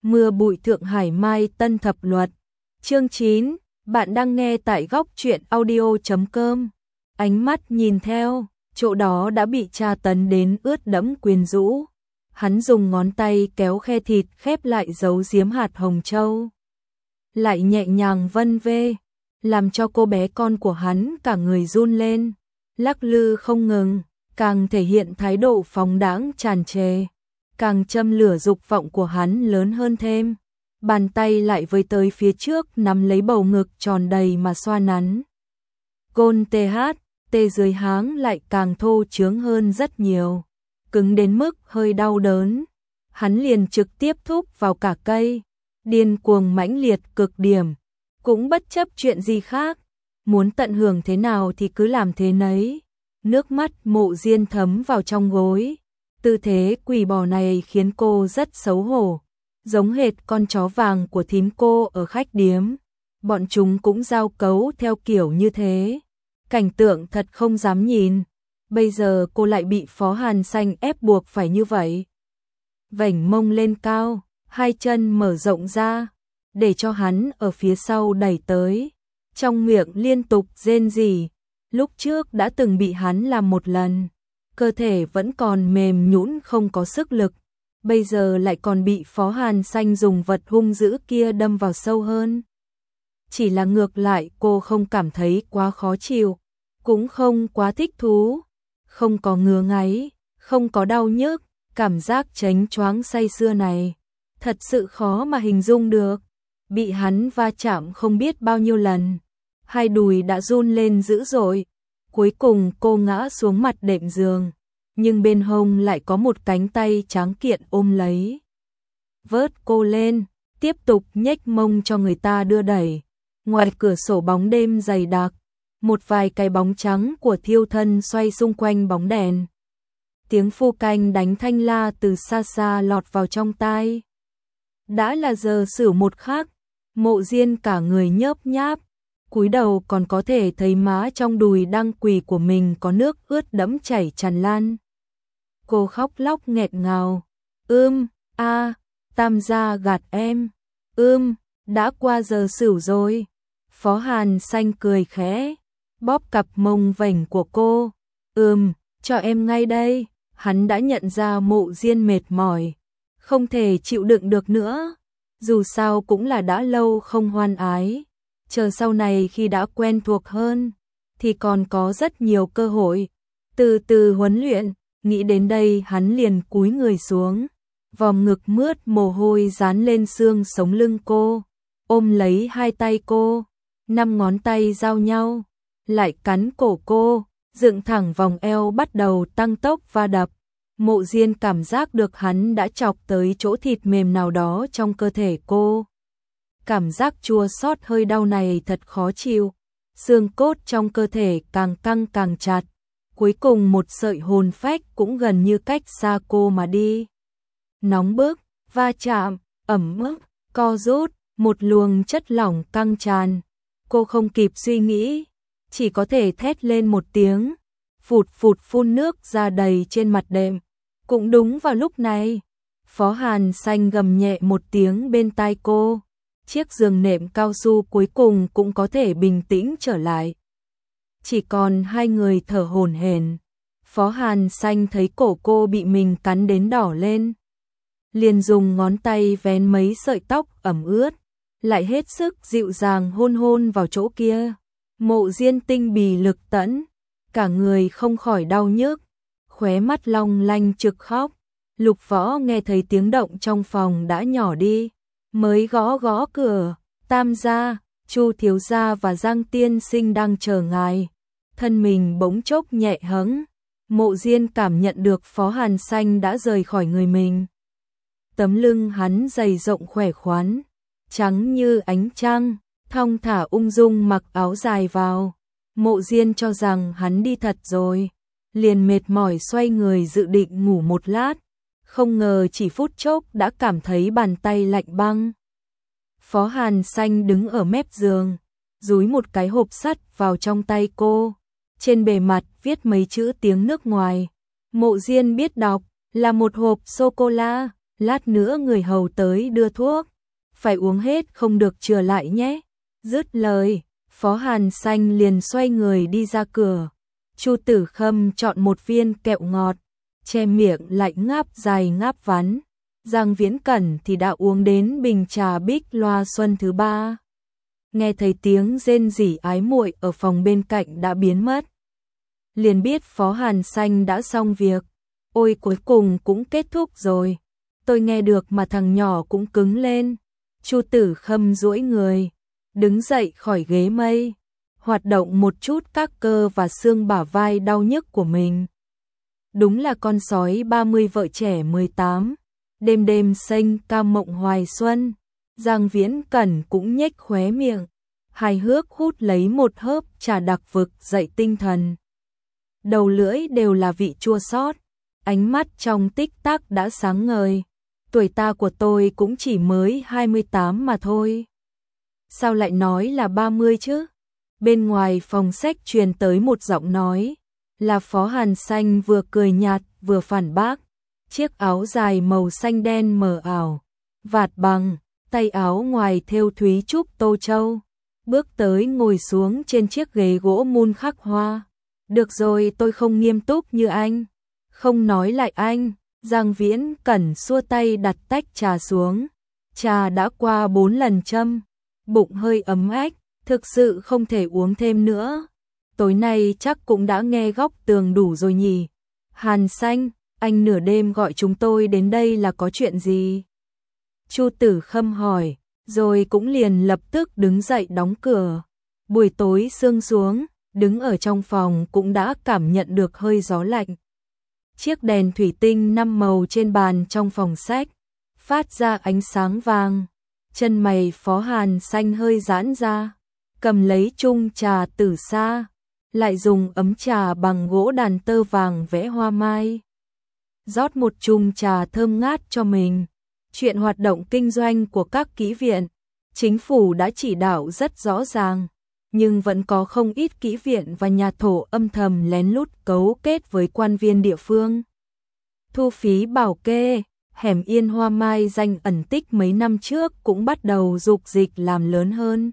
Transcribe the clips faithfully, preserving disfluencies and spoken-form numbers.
Mưa bụi Thượng Hải Mai Tân Thập Luật. Chương chín, bạn đang nghe tại góc truyện audio chấm com. Ánh mắt nhìn theo, chỗ đó đã bị tra tấn đến ướt đẫm quyến rũ. Hắn dùng ngón tay kéo khe thịt khép lại giấu giếm hạt hồng châu. Lại nhẹ nhàng vân vê, làm cho cô bé con của hắn cả người run lên, lắc lư không ngừng, càng thể hiện thái độ phóng đãng tràn trề, càng châm lửa dục vọng của hắn lớn hơn thêm. Bàn tay lại với tới phía trước nắm lấy bầu ngực tròn đầy mà xoa nắn. Gôn tê hát, tê dưới háng lại càng thô trướng hơn rất nhiều, cứng đến mức hơi đau đớn. Hắn liền trực tiếp thúc vào cả cây, điên cuồng mãnh liệt cực điểm, cũng bất chấp chuyện gì khác, muốn tận hưởng thế nào thì cứ làm thế nấy. Nước mắt Mộ Diên thấm vào trong gối, tư thế quỳ bò này khiến cô rất xấu hổ, giống hệt con chó vàng của thím cô ở khách điếm, bọn chúng cũng giao cấu theo kiểu như thế. Cảnh tượng thật không dám nhìn, bây giờ cô lại bị Phó Hàn Xanh ép buộc phải như vậy. Vểnh mông lên cao, hai chân mở rộng ra, để cho hắn ở phía sau đẩy tới, trong miệng liên tục rên rỉ. Lúc trước đã từng bị hắn làm một lần, cơ thể vẫn còn mềm nhũn không có sức lực, bây giờ lại còn bị Phó Hàn Xanh dùng vật hung dữ kia đâm vào sâu hơn. Chỉ là ngược lại cô không cảm thấy quá khó chịu, cũng không quá thích thú, không có ngứa ngáy, không có đau nhức, cảm giác chánh choáng say sưa này, thật sự khó mà hình dung được. Bị hắn va chạm không biết bao nhiêu lần, hai đùi đã run lên dữ dội, cuối cùng cô ngã xuống mặt đệm giường, nhưng bên hông lại có một cánh tay tráng kiện ôm lấy. Vớt cô lên, tiếp tục nhếch mông cho người ta đưa đẩy. Ngoài cửa sổ bóng đêm dày đặc, một vài cái bóng trắng của thiêu thân xoay xung quanh bóng đèn. Tiếng phu canh đánh thanh la từ xa xa lọt vào trong tai. Đã là giờ sửu một khắc, Mộ Diên cả người nhớp nháp, cúi đầu còn có thể thấy má trong đùi đang quỳ của mình có nước ướt đẫm chảy tràn lan. Cô khóc lóc nghẹt ngào, ưm, a, Tam gia gạt em, ưm, đã qua giờ sửu rồi. Phó Hàn Xanh cười khẽ, bóp cặp mông vểnh của cô, ừm, cho em ngay đây. Hắn đã nhận ra Mộ Diên mệt mỏi, không thể chịu đựng được nữa, dù sao cũng là đã lâu không hoan ái, chờ sau này khi đã quen thuộc hơn, thì còn có rất nhiều cơ hội, từ từ huấn luyện. Nghĩ đến đây hắn liền cúi người xuống, vòng ngực mướt mồ hôi dán lên xương sống lưng cô, ôm lấy hai tay cô, năm ngón tay giao nhau, lại cắn cổ cô, dựng thẳng vòng eo bắt đầu tăng tốc va đập. Mộ Diên cảm giác được hắn đã chọc tới chỗ thịt mềm nào đó trong cơ thể cô. Cảm giác chua xót hơi đau này thật khó chịu, xương cốt trong cơ thể càng căng càng chặt, cuối cùng một sợi hồn phách cũng gần như cách xa cô mà đi. Nóng bức, va chạm, ẩm ướt, co rút, một luồng chất lỏng căng tràn. Cô không kịp suy nghĩ, chỉ có thể thét lên một tiếng, phụt phụt phun nước ra đầy trên mặt đệm. Cũng đúng vào lúc này, Phó Hàn Xanh gầm nhẹ một tiếng bên tai cô, chiếc giường nệm cao su cuối cùng cũng có thể bình tĩnh trở lại. Chỉ còn hai người thở hổn hển. Phó Hàn Xanh thấy cổ cô bị mình cắn đến đỏ lên, liền dùng ngón tay vén mấy sợi tóc ẩm ướt, lại hết sức dịu dàng hôn hôn vào chỗ kia. Mộ Diên tinh bì lực tẫn, cả người không khỏi đau nhức, khóe mắt long lanh trực khóc. Lục Võ nghe thấy tiếng động trong phòng đã nhỏ đi, mới gõ gõ cửa. Tam gia, Chu thiếu gia và Giang tiên sinh đang chờ ngài. Thân mình bỗng chốc nhẹ hẫng, Mộ Diên cảm nhận được Phó Hàn Xanh đã rời khỏi người mình. Tấm lưng hắn dày rộng khỏe khoắn, trắng như ánh trăng, thong thả ung dung mặc áo dài vào. Mộ Diên cho rằng hắn đi thật rồi, liền mệt mỏi xoay người dự định ngủ một lát, không ngờ chỉ phút chốc đã cảm thấy bàn tay lạnh băng. Phó Hàn Xanh đứng ở mép giường, dúi một cái hộp sắt vào trong tay cô, trên bề mặt viết mấy chữ tiếng nước ngoài. Mộ Diên biết đọc, là một hộp sô-cô-la. lát nữa người hầu tới đưa thuốc, phải uống hết không được chừa lại nhé. Dứt lời, Phó Hàn Xanh liền xoay người đi ra cửa. Chu Tử Khâm chọn một viên kẹo ngọt, che miệng lại ngáp dài ngáp vắn. Giang Viễn Cẩn thì đã uống đến bình trà bích loa xuân thứ ba. Nghe thấy tiếng rên rỉ ái muội ở phòng bên cạnh đã biến mất. Liền biết Phó Hàn Xanh đã xong việc. Ôi cuối cùng cũng kết thúc rồi. Tôi nghe được mà thằng nhỏ cũng cứng lên. Chu Tử Khâm duỗi người, đứng dậy khỏi ghế mây, hoạt động một chút các cơ và xương bả vai đau nhức của mình. Đúng là con sói ba mươi vợ trẻ mười tám, đêm đêm xanh ca mộng hoài xuân. Giang Viễn Cẩn cũng nhếch khóe miệng, hài hước hút lấy một hớp trà đặc vực dậy tinh thần. Đầu lưỡi đều là vị chua xót, ánh mắt trong tích tắc đã sáng ngời. Tuổi ta của tôi cũng chỉ mới hai mươi tám mà thôi. Sao lại nói là ba mươi chứ? Bên ngoài phòng sách truyền tới một giọng nói, là Phó Hàn Xanh vừa cười nhạt vừa phản bác. Chiếc áo dài màu xanh đen mờ ảo, vạt bằng, tay áo ngoài thêu thúy trúc tô châu. Bước tới ngồi xuống trên chiếc ghế gỗ mun khắc hoa. Được rồi, tôi không nghiêm túc như anh. Không nói lại anh. Giang Viễn Cẩn xua tay đặt tách trà xuống. Trà đã qua bốn lần châm, bụng hơi ấm ách, thực sự không thể uống thêm nữa. Tối nay chắc cũng đã nghe góc tường đủ rồi nhỉ. Hàn Xanh, anh nửa đêm gọi chúng tôi đến đây là có chuyện gì? Chu Tử Khâm hỏi, rồi cũng liền lập tức đứng dậy đóng cửa. Buổi tối sương xuống, đứng ở trong phòng cũng đã cảm nhận được hơi gió lạnh. Chiếc đèn thủy tinh năm màu trên bàn trong phòng sách phát ra ánh sáng vàng. Chân mày Phó Hàn Xanh hơi giãn ra, cầm lấy chung trà từ xa, lại dùng ấm trà bằng gỗ đàn tơ vàng vẽ hoa mai. Rót một chung trà thơm ngát cho mình. Chuyện hoạt động kinh doanh của các kỹ viện, chính phủ đã chỉ đạo rất rõ ràng, nhưng vẫn có không ít kỹ viện và nhà thổ âm thầm lén lút cấu kết với quan viên địa phương. Thu phí bảo kê, hẻm Yên Hoa Mai danh ẩn tích mấy năm trước cũng bắt đầu dục dịch làm lớn hơn.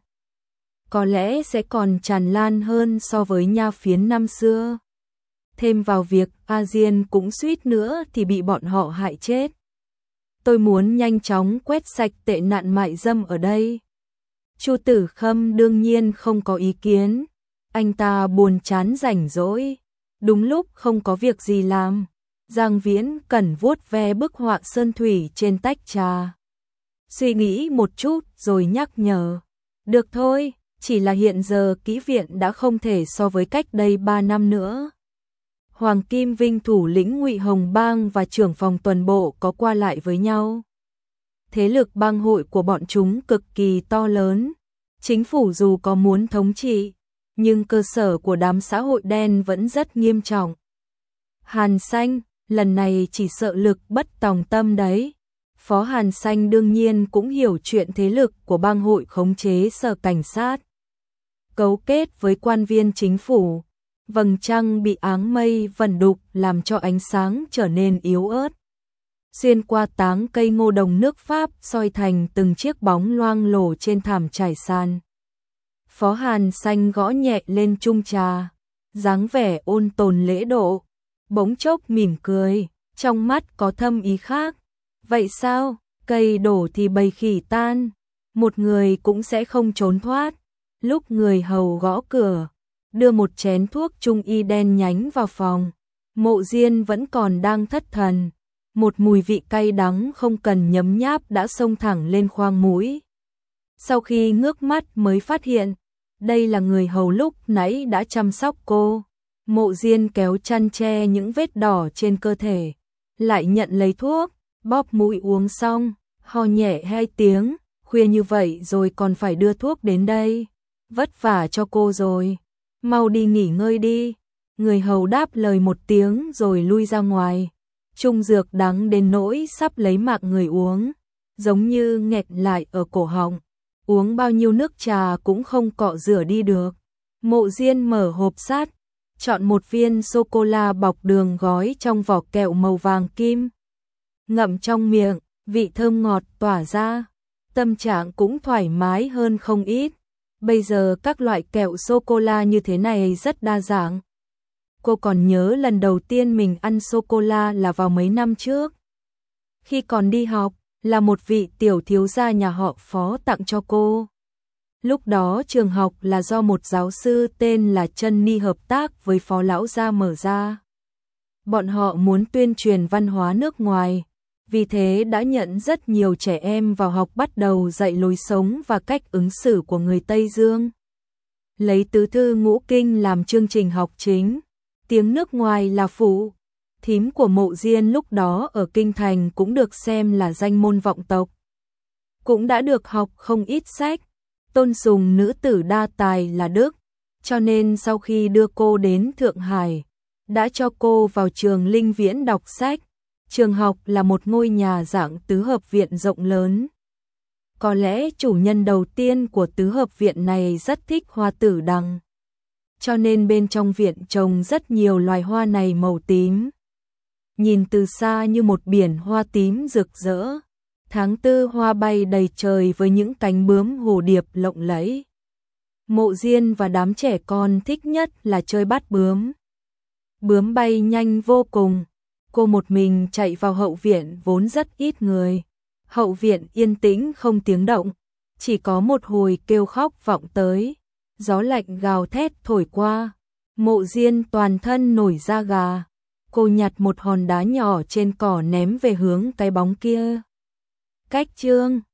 Có lẽ sẽ còn tràn lan hơn so với nha phiến năm xưa. Thêm vào việc A Diên cũng suýt nữa thì bị bọn họ hại chết. Tôi muốn nhanh chóng quét sạch tệ nạn mại dâm ở đây. Chu Tử Khâm đương nhiên không có ý kiến. Anh ta buồn chán rảnh rỗi, đúng lúc không có việc gì làm. Giang Viễn Cẩn vuốt ve bức họa sơn thủy trên tách trà. Suy nghĩ một chút rồi nhắc nhở. Được thôi, chỉ là hiện giờ kỹ viện đã không thể so với cách đây ba năm nữa. Hoàng Kim Vinh thủ lĩnh Ngụy Hồng Bang và trưởng phòng tuần bộ có qua lại với nhau. Thế lực bang hội của bọn chúng cực kỳ to lớn. Chính phủ dù có muốn thống trị, nhưng cơ sở của đám xã hội đen vẫn rất nghiêm trọng. Hàn Xanh, lần này chỉ sợ lực bất tòng tâm đấy. Phó Hàn Xanh đương nhiên cũng hiểu chuyện thế lực của bang hội khống chế sở cảnh sát, cấu kết với quan viên chính phủ. Vầng trăng bị áng mây vẩn đục làm cho ánh sáng trở nên yếu ớt. Xuyên qua táng cây ngô đồng nước Pháp soi thành từng chiếc bóng loang lổ trên thảm trải sàn. Phó Hàn Xanh gõ nhẹ lên chung trà, dáng vẻ ôn tồn lễ độ, bỗng chốc mỉm cười, trong mắt có thâm ý khác. Vậy sao, cây đổ thì bầy khỉ tan, một người cũng sẽ không trốn thoát. Lúc người hầu gõ cửa, đưa một chén thuốc trung y đen nhánh vào phòng, Mộ Diên vẫn còn đang thất thần. Một mùi vị cay đắng không cần nhấm nháp đã xông thẳng lên khoang mũi. Sau khi ngước mắt mới phát hiện, đây là người hầu lúc nãy đã chăm sóc cô. Mộ Diên kéo chăn che những vết đỏ trên cơ thể, lại nhận lấy thuốc, bóp mũi uống xong, ho nhẹ hai tiếng, khuya như vậy rồi còn phải đưa thuốc đến đây. Vất vả cho cô rồi, mau đi nghỉ ngơi đi. Người hầu đáp lời một tiếng rồi lui ra ngoài. Trung dược đắng đến nỗi sắp lấy mạng người uống, giống như nghẹt lại ở cổ họng, uống bao nhiêu nước trà cũng không cọ rửa đi được. Mộ Diên mở hộp sắt, chọn một viên sô-cô-la bọc đường gói trong vỏ kẹo màu vàng kim, ngậm trong miệng, vị thơm ngọt tỏa ra, tâm trạng cũng thoải mái hơn không ít. Bây giờ các loại kẹo sô-cô-la như thế này rất đa dạng. Cô còn nhớ lần đầu tiên mình ăn sô-cô-la là vào mấy năm trước. Khi còn đi học, là một vị tiểu thiếu gia nhà họ Phó tặng cho cô. Lúc đó trường học là do một giáo sư tên là Trân Ni hợp tác với Phó lão gia mở ra. Bọn họ muốn tuyên truyền văn hóa nước ngoài, vì thế đã nhận rất nhiều trẻ em vào học, bắt đầu dạy lối sống và cách ứng xử của người Tây Dương. Lấy tứ thư ngũ kinh làm chương trình học chính, tiếng nước ngoài là phụ. Thím của Mộ Diên lúc đó ở Kinh Thành cũng được xem là danh môn vọng tộc. Cũng đã được học không ít sách, tôn sùng nữ tử đa tài là Đức, cho nên sau khi đưa cô đến Thượng Hải, đã cho cô vào trường Linh Viễn đọc sách. Trường học là một ngôi nhà dạng tứ hợp viện rộng lớn. Có lẽ chủ nhân đầu tiên của tứ hợp viện này rất thích hoa tử đằng, cho nên bên trong viện trồng rất nhiều loài hoa này màu tím. Nhìn từ xa như một biển hoa tím rực rỡ. Tháng tư hoa bay đầy trời với những cánh bướm hồ điệp lộng lẫy. Mộ Diên và đám trẻ con thích nhất là chơi bắt bướm. Bướm bay nhanh vô cùng. Cô một mình chạy vào hậu viện vốn rất ít người. Hậu viện yên tĩnh không tiếng động, chỉ có một hồi kêu khóc vọng tới. Gió lạnh gào thét thổi qua. Mộ Diên toàn thân nổi da gà. Cô nhặt một hòn đá nhỏ trên cỏ ném về hướng cái bóng kia. Cách chương